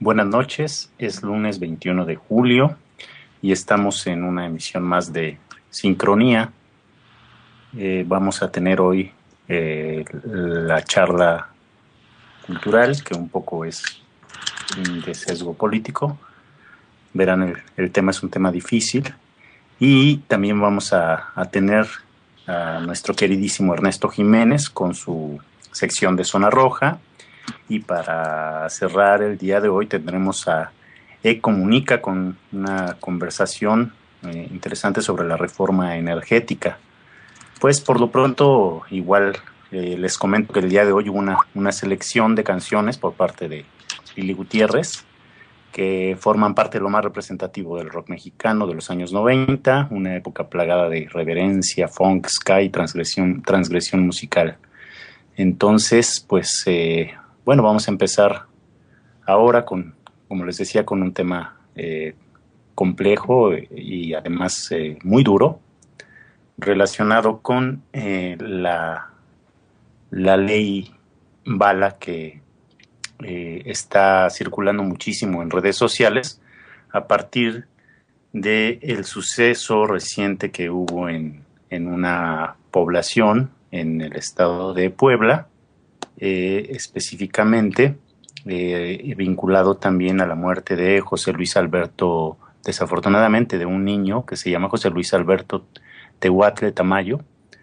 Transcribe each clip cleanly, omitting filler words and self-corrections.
Buenas noches, es lunes 21 de julio y estamos en una emisión más de Sincronía. Vamos a tener hoy la charla cultural, que un poco es de sesgo político. Verán, el tema es un tema difícil. Y también vamos a tener a nuestro queridísimo Ernesto Jiménez con su sección de Zona Roja. Y para cerrar el día de hoy tendremos a Comunica con una conversación interesante sobre la reforma energética. Pues por lo pronto igual les comento que el día de hoy hubo una selección de canciones por parte de Lili Gutiérrez que forman parte de lo más representativo del rock mexicano de los años 90, una época plagada de irreverencia, funk, ska y transgresión musical. Entonces, pues bueno, vamos a empezar ahora como les decía, con un tema complejo y además muy duro, relacionado con la ley Bala que está circulando muchísimo en redes sociales a partir del suceso reciente que hubo en una población en el estado de Puebla, específicamente vinculado también a la muerte de José Luis Alberto, desafortunadamente, de un niño que se llama José Luis Alberto Tehuatle Tamayo,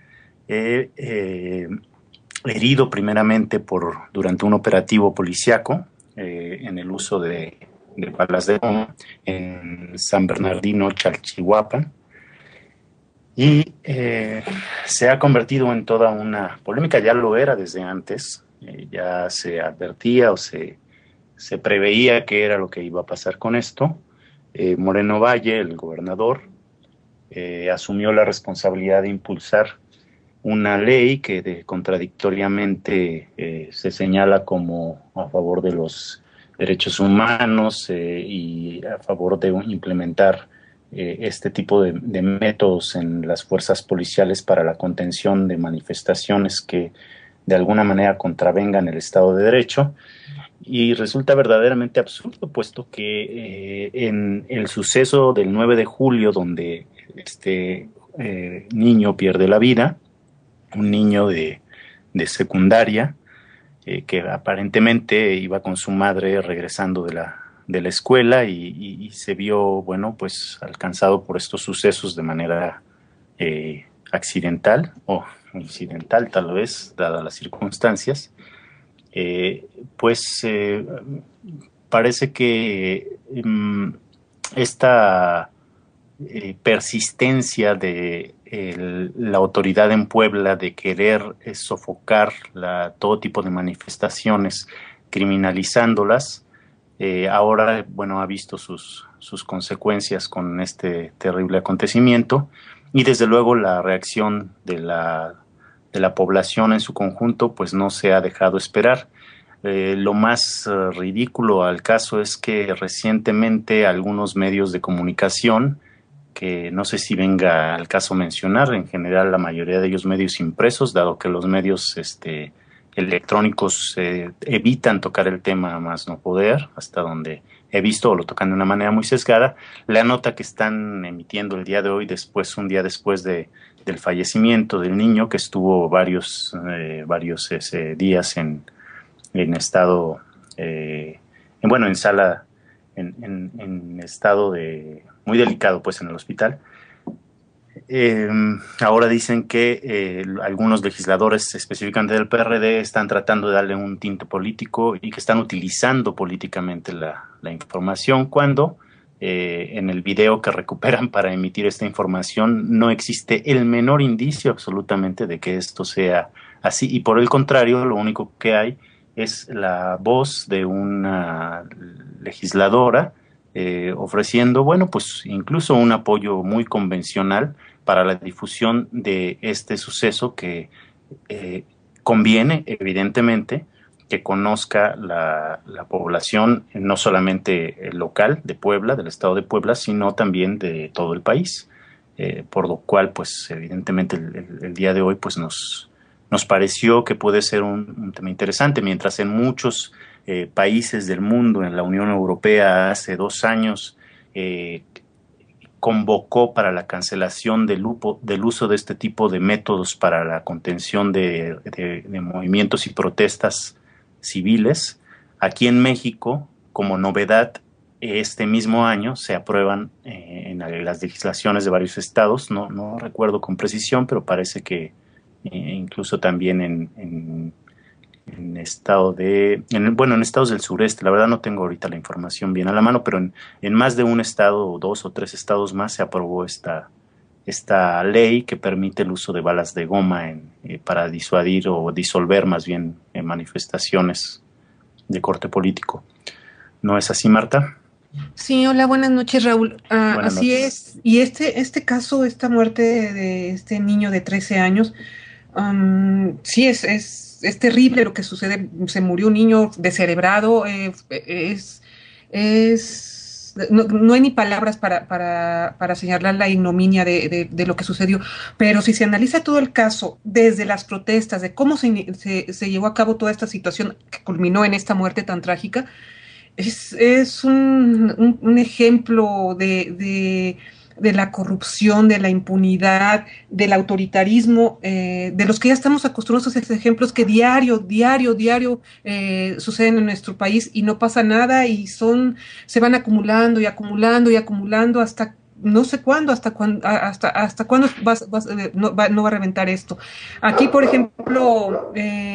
herido primeramente durante un operativo policiaco en el uso de balas de goma en San Bernardino, Chalchihuapan. Y se ha convertido en toda una polémica, ya lo era desde antes, ya se advertía o se preveía qué era lo que iba a pasar con esto. Moreno Valle, el gobernador, asumió la responsabilidad de impulsar una ley que contradictoriamente se señala como a favor de los derechos humanos y a favor de implementar este tipo de métodos en las fuerzas policiales para la contención de manifestaciones que de alguna manera contravengan el Estado de Derecho. Y resulta verdaderamente absurdo, puesto que en el suceso del 9 de julio, donde este niño pierde la vida, un niño de secundaria, que aparentemente iba con su madre regresando de la escuela y se vio, bueno, pues alcanzado por estos sucesos de manera accidental o incidental, tal vez, dadas las circunstancias. Pues parece que esta persistencia de la autoridad en Puebla de querer sofocar todo tipo de manifestaciones, criminalizándolas, ahora, bueno, ha visto sus consecuencias con este terrible acontecimiento y desde luego la reacción de la población en su conjunto pues no se ha dejado esperar. Lo más ridículo al caso es que recientemente algunos medios de comunicación, que no sé si venga al caso mencionar, en general la mayoría de ellos medios impresos, dado que los medios electrónicos evitan tocar el tema a más no poder, hasta donde he visto, o lo tocan de una manera muy sesgada. La nota que están emitiendo el día de hoy, un día después del fallecimiento del niño, que estuvo varios días en estado, en sala, en estado muy delicado, pues, en el hospital. Ahora dicen que algunos legisladores, específicamente del PRD, están tratando de darle un tinte político y que están utilizando políticamente la información, cuando en el video que recuperan para emitir esta información no existe el menor indicio absolutamente de que esto sea así, y por el contrario, lo único que hay es la voz de una legisladora ofreciendo, bueno, pues incluso un apoyo muy convencional para la difusión de este suceso que conviene, evidentemente, que conozca la población, no solamente local de Puebla, del estado de Puebla, sino también de todo el país. Por lo cual, pues evidentemente el día de hoy pues nos nos pareció que puede ser un tema interesante, mientras en muchos países del mundo, en la Unión Europea hace 2 años, convocó para la cancelación del uso de este tipo de métodos para la contención de movimientos y protestas civiles. Aquí en México, como novedad, este mismo año se aprueban en las legislaciones de varios estados, no recuerdo con precisión, pero parece que incluso también en estados del sureste. La verdad no tengo ahorita la información bien a la mano, pero en más de un estado, o 2 o 3 estados más, se aprobó esta ley que permite el uso de balas de goma para disuadir o disolver más bien manifestaciones de corte político. ¿No es así, Marta? Sí, hola, buenas noches, Raúl. Buenas Así noches. es. Y este caso, esta muerte de este niño de 13 años, sí es terrible lo que sucede. Se murió un niño descerebrado. No hay ni palabras para señalar la ignominia de lo que sucedió. Pero si se analiza todo el caso, desde las protestas, de cómo se llevó a cabo toda esta situación que culminó en esta muerte tan trágica, es un ejemplo de la corrupción, de la impunidad, del autoritarismo, de los que ya estamos acostumbrados a esos ejemplos que diario suceden en nuestro país y no pasa nada y se van acumulando y acumulando y acumulando hasta no sé cuándo, hasta cuándo no va a reventar esto. Aquí, por ejemplo,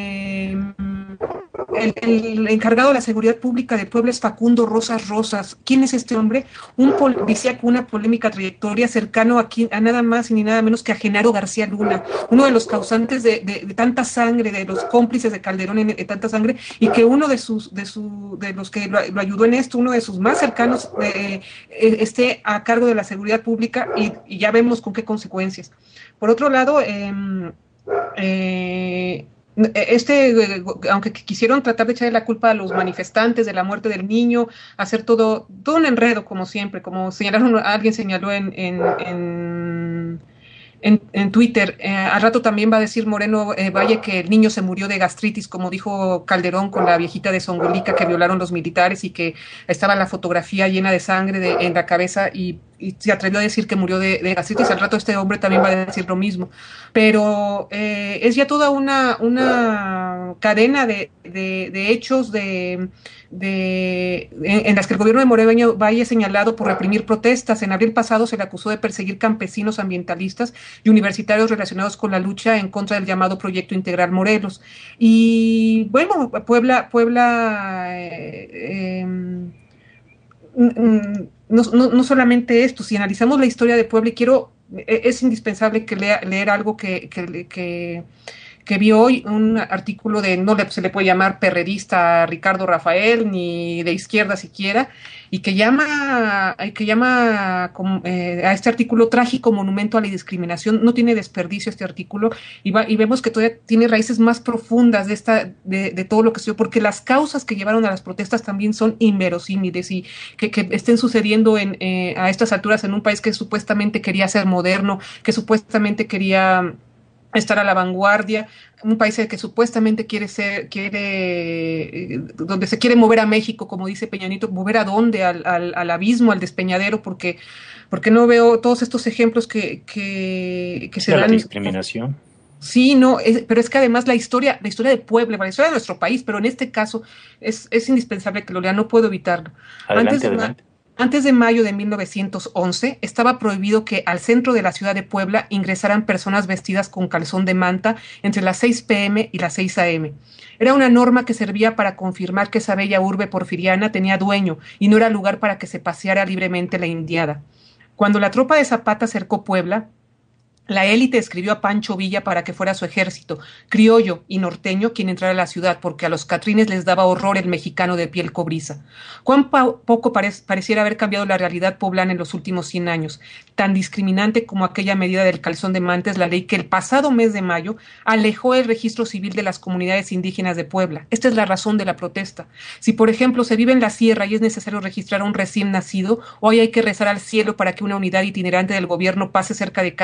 el encargado de la seguridad pública de Puebla es Facundo Rosas. ¿Quién es este hombre? Un policía con una polémica trayectoria cercano a nada más y ni nada menos que a Genaro García Luna, uno de los causantes de tanta sangre, de los cómplices de Calderón en tanta sangre, y que uno de los que lo ayudó en esto, uno de sus más cercanos, esté a cargo de la seguridad pública y ya vemos con qué consecuencias. Por otro lado, aunque quisieron tratar de echarle la culpa a los manifestantes de la muerte del niño, hacer todo un enredo, como siempre, como alguien señaló en Twitter. Al rato también va a decir Moreno Valle que el niño se murió de gastritis, como dijo Calderón con la viejita de Zongolica que violaron los militares y que estaba la fotografía llena de sangre en la cabeza y se atrevió a decir que murió de gastritis. Al rato este hombre también va a decir lo mismo. Pero es ya toda una cadena de hechos en las que el gobierno de Moreno Valle señalado por reprimir protestas. En abril pasado se le acusó de perseguir campesinos ambientalistas y universitarios relacionados con la lucha en contra del llamado Proyecto Integral Morelos. Y bueno, Puebla no solamente esto, si analizamos la historia de Puebla, es indispensable que leer algo que vi hoy, un artículo se le puede llamar perredista a Ricardo Rafael, ni de izquierda siquiera, y que llama a este artículo trágico monumento a la discriminación. No tiene desperdicio este artículo, y vemos que todavía tiene raíces más profundas de todo lo que sucedió, porque las causas que llevaron a las protestas también son inverosímiles, y que estén sucediendo a estas alturas en un país que supuestamente quería ser moderno, que supuestamente quería estar a la vanguardia, un país que supuestamente donde se quiere mover a México, como dice Peña Nieto. ¿Mover a dónde? Al abismo, al despeñadero, porque no veo todos estos ejemplos que se dan. La discriminación. Sí, no, pero es que además la historia de Puebla, la historia de nuestro país, pero en este caso es indispensable que lo lea, no puedo evitarlo. Adelante. Antes de mayo de 1911, estaba prohibido que al centro de la ciudad de Puebla ingresaran personas vestidas con calzón de manta entre las 6 p.m. y las 6 a.m. Era una norma que servía para confirmar que esa bella urbe porfiriana tenía dueño y no era lugar para que se paseara libremente la indiada. Cuando la tropa de Zapata cercó Puebla, la élite escribió a Pancho Villa para que fuera su ejército, criollo y norteño, quien entrara a la ciudad, porque a los catrines les daba horror el mexicano de piel cobriza. Cuán poco pareciera haber cambiado la realidad poblana en los últimos 100 años. Tan discriminante como aquella medida del calzón de manta es la ley que el pasado mes de mayo alejó el registro civil de las comunidades indígenas de Puebla. Esta es la razón de la protesta. Si, por ejemplo, se vive en la sierra y es necesario registrar a un recién nacido, hoy hay que rezar al cielo para que una unidad itinerante del gobierno pase cerca de casa y acepte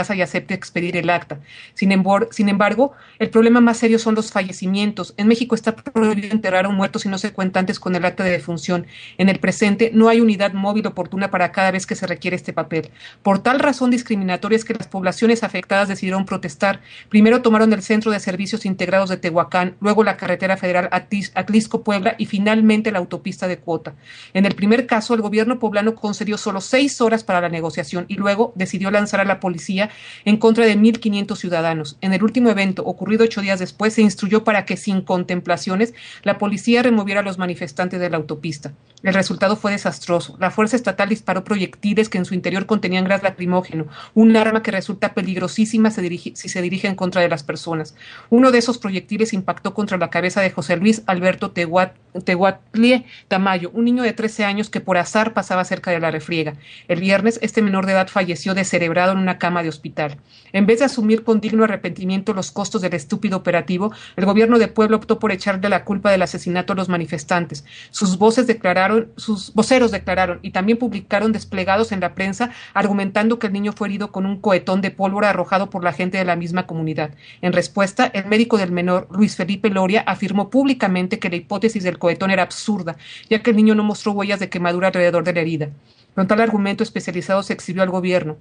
permite expedir el acta. Sin embargo, el problema más serio son los fallecimientos. En México está prohibido enterrar a un muerto si no se cuenta antes con el acta de defunción. En el presente no hay unidad móvil oportuna para cada vez que se requiere este papel. Por tal razón discriminatoria es que las poblaciones afectadas decidieron protestar. Primero tomaron el Centro de Servicios Integrados de Tehuacán, luego la carretera federal Atlisco-Puebla y finalmente la autopista de Cuota. En el primer caso, el gobierno poblano concedió solo 6 horas para la negociación y luego decidió lanzar a la policía en contra de 1,500 ciudadanos. En el último evento, ocurrido 8 días después, se instruyó para que, sin contemplaciones, la policía removiera a los manifestantes de la autopista. El resultado fue desastroso. La fuerza estatal disparó proyectiles que en su interior contenían gas lacrimógeno, un arma que resulta peligrosísima si se dirige en contra de las personas. Uno de esos proyectiles impactó contra la cabeza de José Luis Alberto Tehuatlie Tamayo, un niño de 13 años que por azar pasaba cerca de la refriega. El viernes, este menor de edad falleció descerebrado en una cama de hospital. En vez de asumir con digno arrepentimiento los costos del estúpido operativo, el gobierno de Puebla optó por echarle la culpa del asesinato a los manifestantes. Sus voceros declararon y también publicaron desplegados en la prensa argumentando que el niño fue herido con un cohetón de pólvora arrojado por la gente de la misma comunidad. En respuesta, el médico del menor, Luis Felipe Loria, afirmó públicamente que la hipótesis del cohetón era absurda, ya que el niño no mostró huellas de quemadura alrededor de la herida. Con tal argumento especializado se exhibió al gobierno,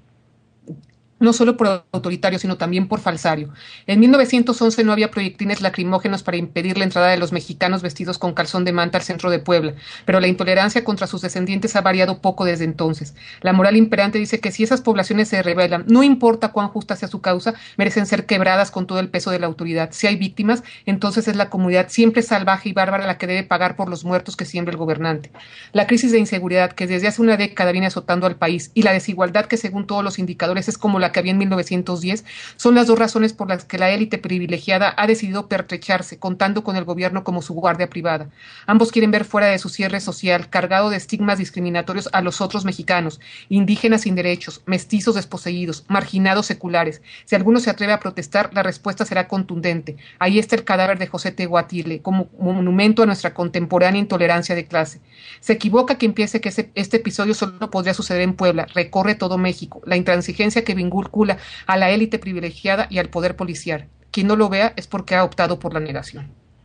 no solo por autoritario, sino también por falsario. En 1911 no había proyectiles lacrimógenos para impedir la entrada de los mexicanos vestidos con calzón de manta al centro de Puebla, pero la intolerancia contra sus descendientes ha variado poco desde entonces. La moral imperante dice que si esas poblaciones se rebelan, no importa cuán justa sea su causa, merecen ser quebradas con todo el peso de la autoridad. Si hay víctimas, entonces es la comunidad siempre salvaje y bárbara la que debe pagar por los muertos que siembra el gobernante. La crisis de inseguridad que desde hace una década viene azotando al país y la desigualdad que según todos los indicadores es como la que había en 1910, son las dos razones por las que la élite privilegiada ha decidido pertrecharse, contando con el gobierno como su guardia privada. Ambos quieren ver fuera de su cierre social, cargado de estigmas discriminatorios a los otros mexicanos, indígenas sin derechos, mestizos desposeídos, marginados seculares. Si alguno se atreve a protestar, la respuesta será contundente. Ahí está el cadáver de José Tehuatile, como monumento a nuestra contemporánea intolerancia de clase. Se equivoca quien piense que este episodio solo podría suceder en Puebla. Recorre todo México. La intransigencia que vincula a la élite privilegiada y al poder policial. Quien no lo vea es porque ha optado por la negación.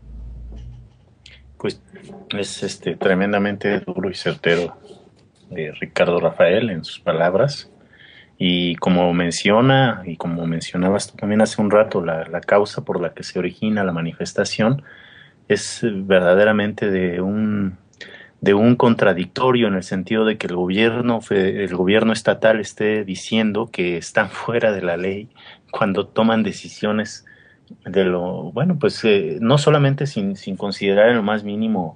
Pues es tremendamente duro y certero Ricardo Rafael en sus palabras, y como menciona y como mencionabas tú también hace un rato, la causa por la que se origina la manifestación es verdaderamente de un contradictorio, en el sentido de que el gobierno estatal esté diciendo que están fuera de la ley cuando toman decisiones de no solamente sin considerar en lo más mínimo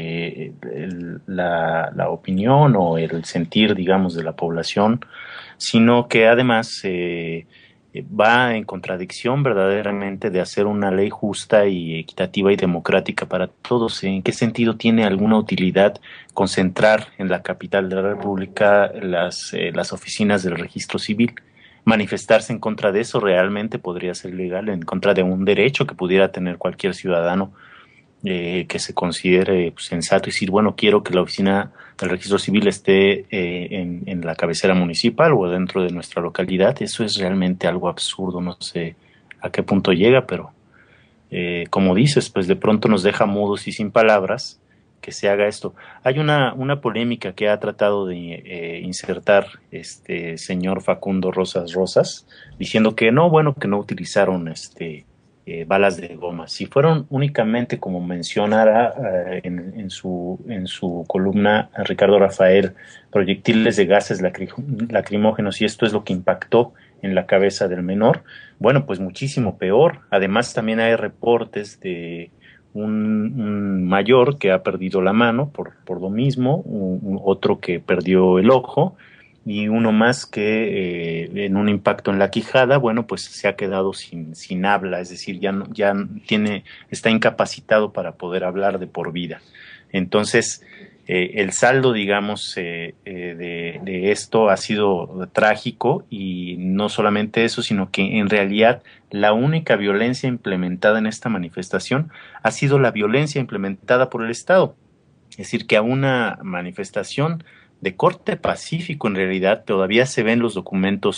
la opinión o el sentir, digamos, de la población, sino que además va en contradicción verdaderamente de hacer una ley justa y equitativa y democrática para todos. ¿En qué sentido tiene alguna utilidad concentrar en la capital de la República las oficinas del registro civil? Manifestarse en contra de eso realmente podría ser legal, en contra de un derecho que pudiera tener cualquier ciudadano que se considere sensato y decir, bueno, quiero que la oficina del registro civil esté en la cabecera municipal o dentro de nuestra localidad. Eso es realmente algo absurdo, no sé a qué punto llega, pero como dices, pues de pronto nos deja mudos y sin palabras que se haga esto. Hay una polémica que ha tratado de insertar este señor Facundo Rosas, diciendo que no utilizaron balas de goma. Si fueron únicamente, como mencionara en su columna Ricardo Rafael, proyectiles de gases lacrimógenos, y esto es lo que impactó en la cabeza del menor, bueno, pues muchísimo peor. Además, también hay reportes de un mayor que ha perdido la mano por lo mismo, otro que perdió el ojo, y uno más que en un impacto en la quijada, bueno, pues se ha quedado sin habla, es decir, está incapacitado para poder hablar de por vida. Entonces, el saldo, digamos, de esto ha sido trágico, y no solamente eso, sino que en realidad la única violencia implementada en esta manifestación ha sido la violencia implementada por el Estado. Es decir, que a una manifestación de corte pacífico, en realidad, todavía se ven los documentos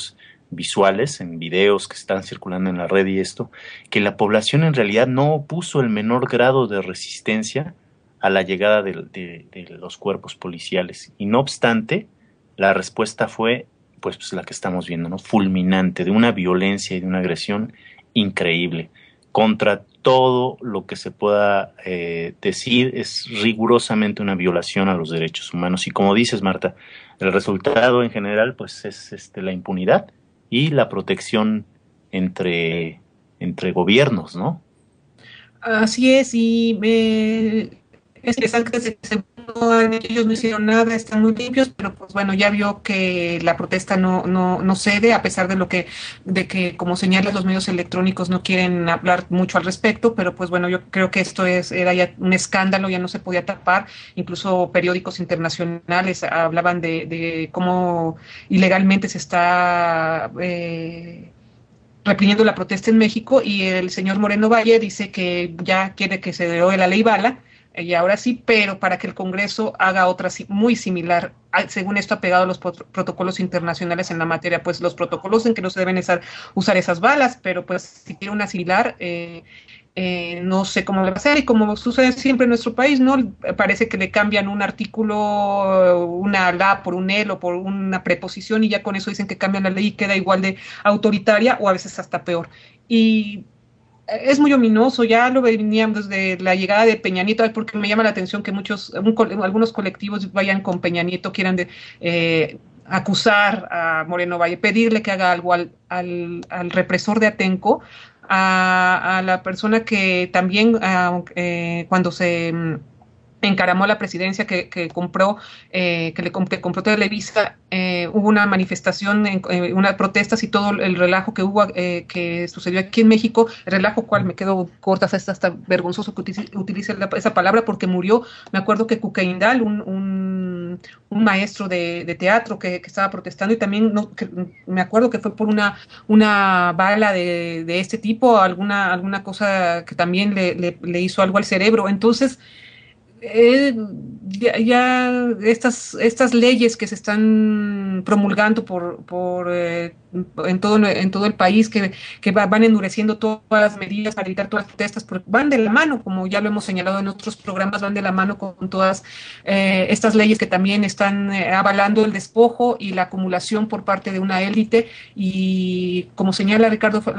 visuales, en videos que están circulando en la red y esto, que la población en realidad no opuso el menor grado de resistencia a la llegada de los cuerpos policiales. Y no obstante, la respuesta fue pues la que estamos viendo, ¿no? Fulminante, de una violencia y de una agresión increíble. Contra todo lo que se pueda decir, es rigurosamente una violación a los derechos humanos. Y como dices, Marta, el resultado en general pues es la impunidad y la protección entre gobiernos, ¿no? Así es, es interesante que ellos no hicieron nada, están muy limpios, pero pues bueno, ya vio que la protesta no cede, a pesar de que, como señalas, los medios electrónicos no quieren hablar mucho al respecto, pero pues bueno, yo creo que era ya un escándalo, ya no se podía tapar, incluso periódicos internacionales hablaban de cómo ilegalmente se está reprimiendo la protesta en México, y el señor Moreno Valle dice que ya quiere que se derogue la ley Bala, y ahora sí, pero para que el Congreso haga otra muy similar, según esto apegado a los protocolos internacionales en la materia, pues los protocolos en que no se deben usar esas balas, pero pues si quiere una similar, no sé cómo le va a hacer, y como sucede siempre en nuestro país, ¿no? Parece que le cambian un artículo, una la por un el o por una preposición, y ya con eso dicen que cambian la ley y queda igual de autoritaria o a veces hasta peor. Y es muy ominoso, ya lo veníamos desde la llegada de Peña Nieto, porque me llama la atención que algunos colectivos vayan con Peña Nieto, quieran acusar a Moreno Valle, pedirle que haga algo al represor de Atenco, a la persona que también cuando se encaramó a la presidencia, que compró Televisa, hubo una manifestación, unas protestas y todo el relajo que hubo, que sucedió aquí en México, el relajo cual me quedo corta, hasta vergonzoso que utilice esa palabra, porque murió, me acuerdo que Cucaindal, un maestro de teatro que estaba protestando, y también me acuerdo que fue por una bala de este tipo, alguna cosa que también le hizo algo al cerebro. Entonces, ya estas leyes que se están promulgando en todo el país, que van endureciendo todas las medidas para evitar todas las protestas, porque van de la mano, como ya lo hemos señalado en otros programas, van de la mano con todas estas leyes que también están avalando el despojo y la acumulación por parte de una élite, y como señala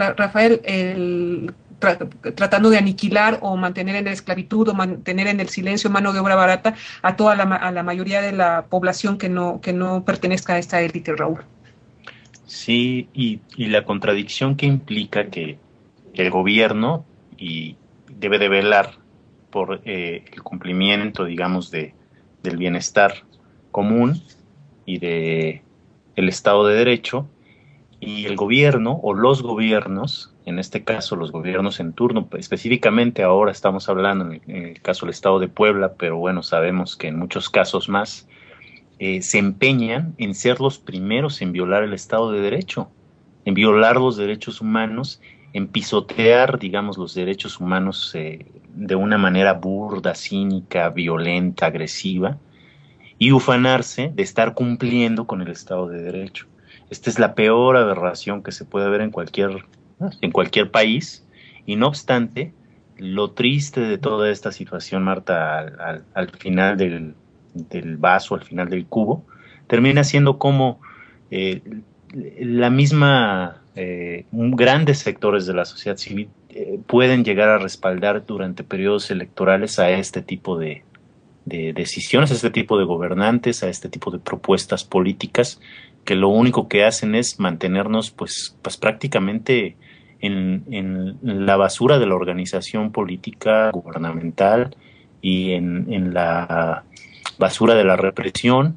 Rafael, tratando de aniquilar o mantener en la esclavitud o mantener en el silencio mano de obra barata a a la mayoría de la población que no pertenezca a esta élite, Raúl. Sí, y la contradicción que implica que el gobierno debe de velar por el cumplimiento, digamos, del bienestar común y del Estado de Derecho, y el gobierno o los gobiernos, en este caso los gobiernos en turno, específicamente ahora estamos hablando en el caso del Estado de Puebla, pero bueno, sabemos que en muchos casos más, se empeñan en ser los primeros en violar el Estado de Derecho, en violar los derechos humanos, en pisotear, digamos, los derechos humanos de una manera burda, cínica, violenta, agresiva, y ufanarse de estar cumpliendo con el Estado de Derecho. Esta es la peor aberración que se puede ver en cualquier país, y no obstante, lo triste de toda esta situación, Marta, al final del vaso, al final del cubo, termina siendo como la misma, grandes sectores de la sociedad civil pueden llegar a respaldar durante periodos electorales a este tipo de decisiones, a este tipo de gobernantes, a este tipo de propuestas políticas, que lo único que hacen es mantenernos pues prácticamente en la basura de la organización política gubernamental, y en la basura de la represión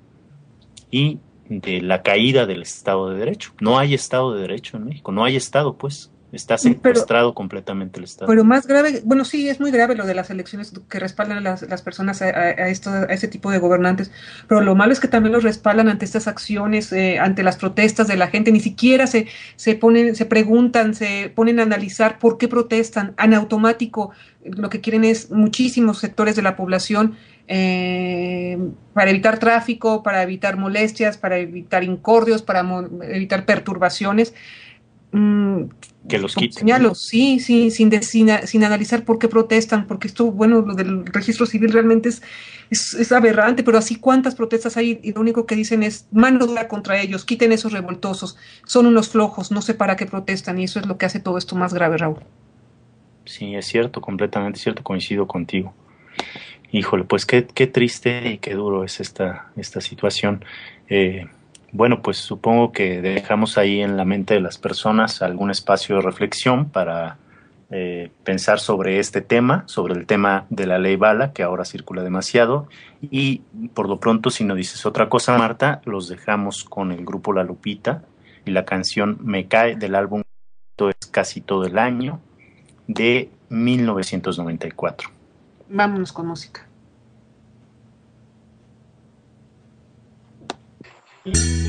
y de la caída del Estado de Derecho. No hay Estado de Derecho en México, no hay Estado, pues. Está secuestrado completamente el Estado. Pero más grave, bueno, sí, es muy grave lo de las elecciones que respaldan a las personas a ese tipo de gobernantes, pero lo malo es que también los respaldan ante estas acciones, ante las protestas de la gente, ni siquiera se ponen, se preguntan, se ponen a analizar por qué protestan. En automático, lo que quieren es muchísimos sectores de la población para evitar tráfico, para evitar molestias, para evitar incordios, para evitar perturbaciones. Mm, Que los quiten. Señalo, sí, sí, sin analizar por qué protestan, porque esto, bueno, lo del registro civil realmente es aberrante, pero así cuántas protestas hay y lo único que dicen es mano dura contra ellos, quiten esos revoltosos, son unos flojos, no sé para qué protestan y eso es lo que hace todo esto más grave, Raúl. Sí, es cierto, completamente cierto, coincido contigo. Híjole, pues qué triste y qué duro es esta situación. Bueno, pues supongo que dejamos ahí en la mente de las personas algún espacio de reflexión para pensar sobre este tema, sobre el tema de la ley Bala, que ahora circula demasiado. Y por lo pronto, si no dices otra cosa, Marta, los dejamos con el grupo La Lupita y la canción Me Cae del álbum Es Casi Todo el Año de 1994. Vámonos con música.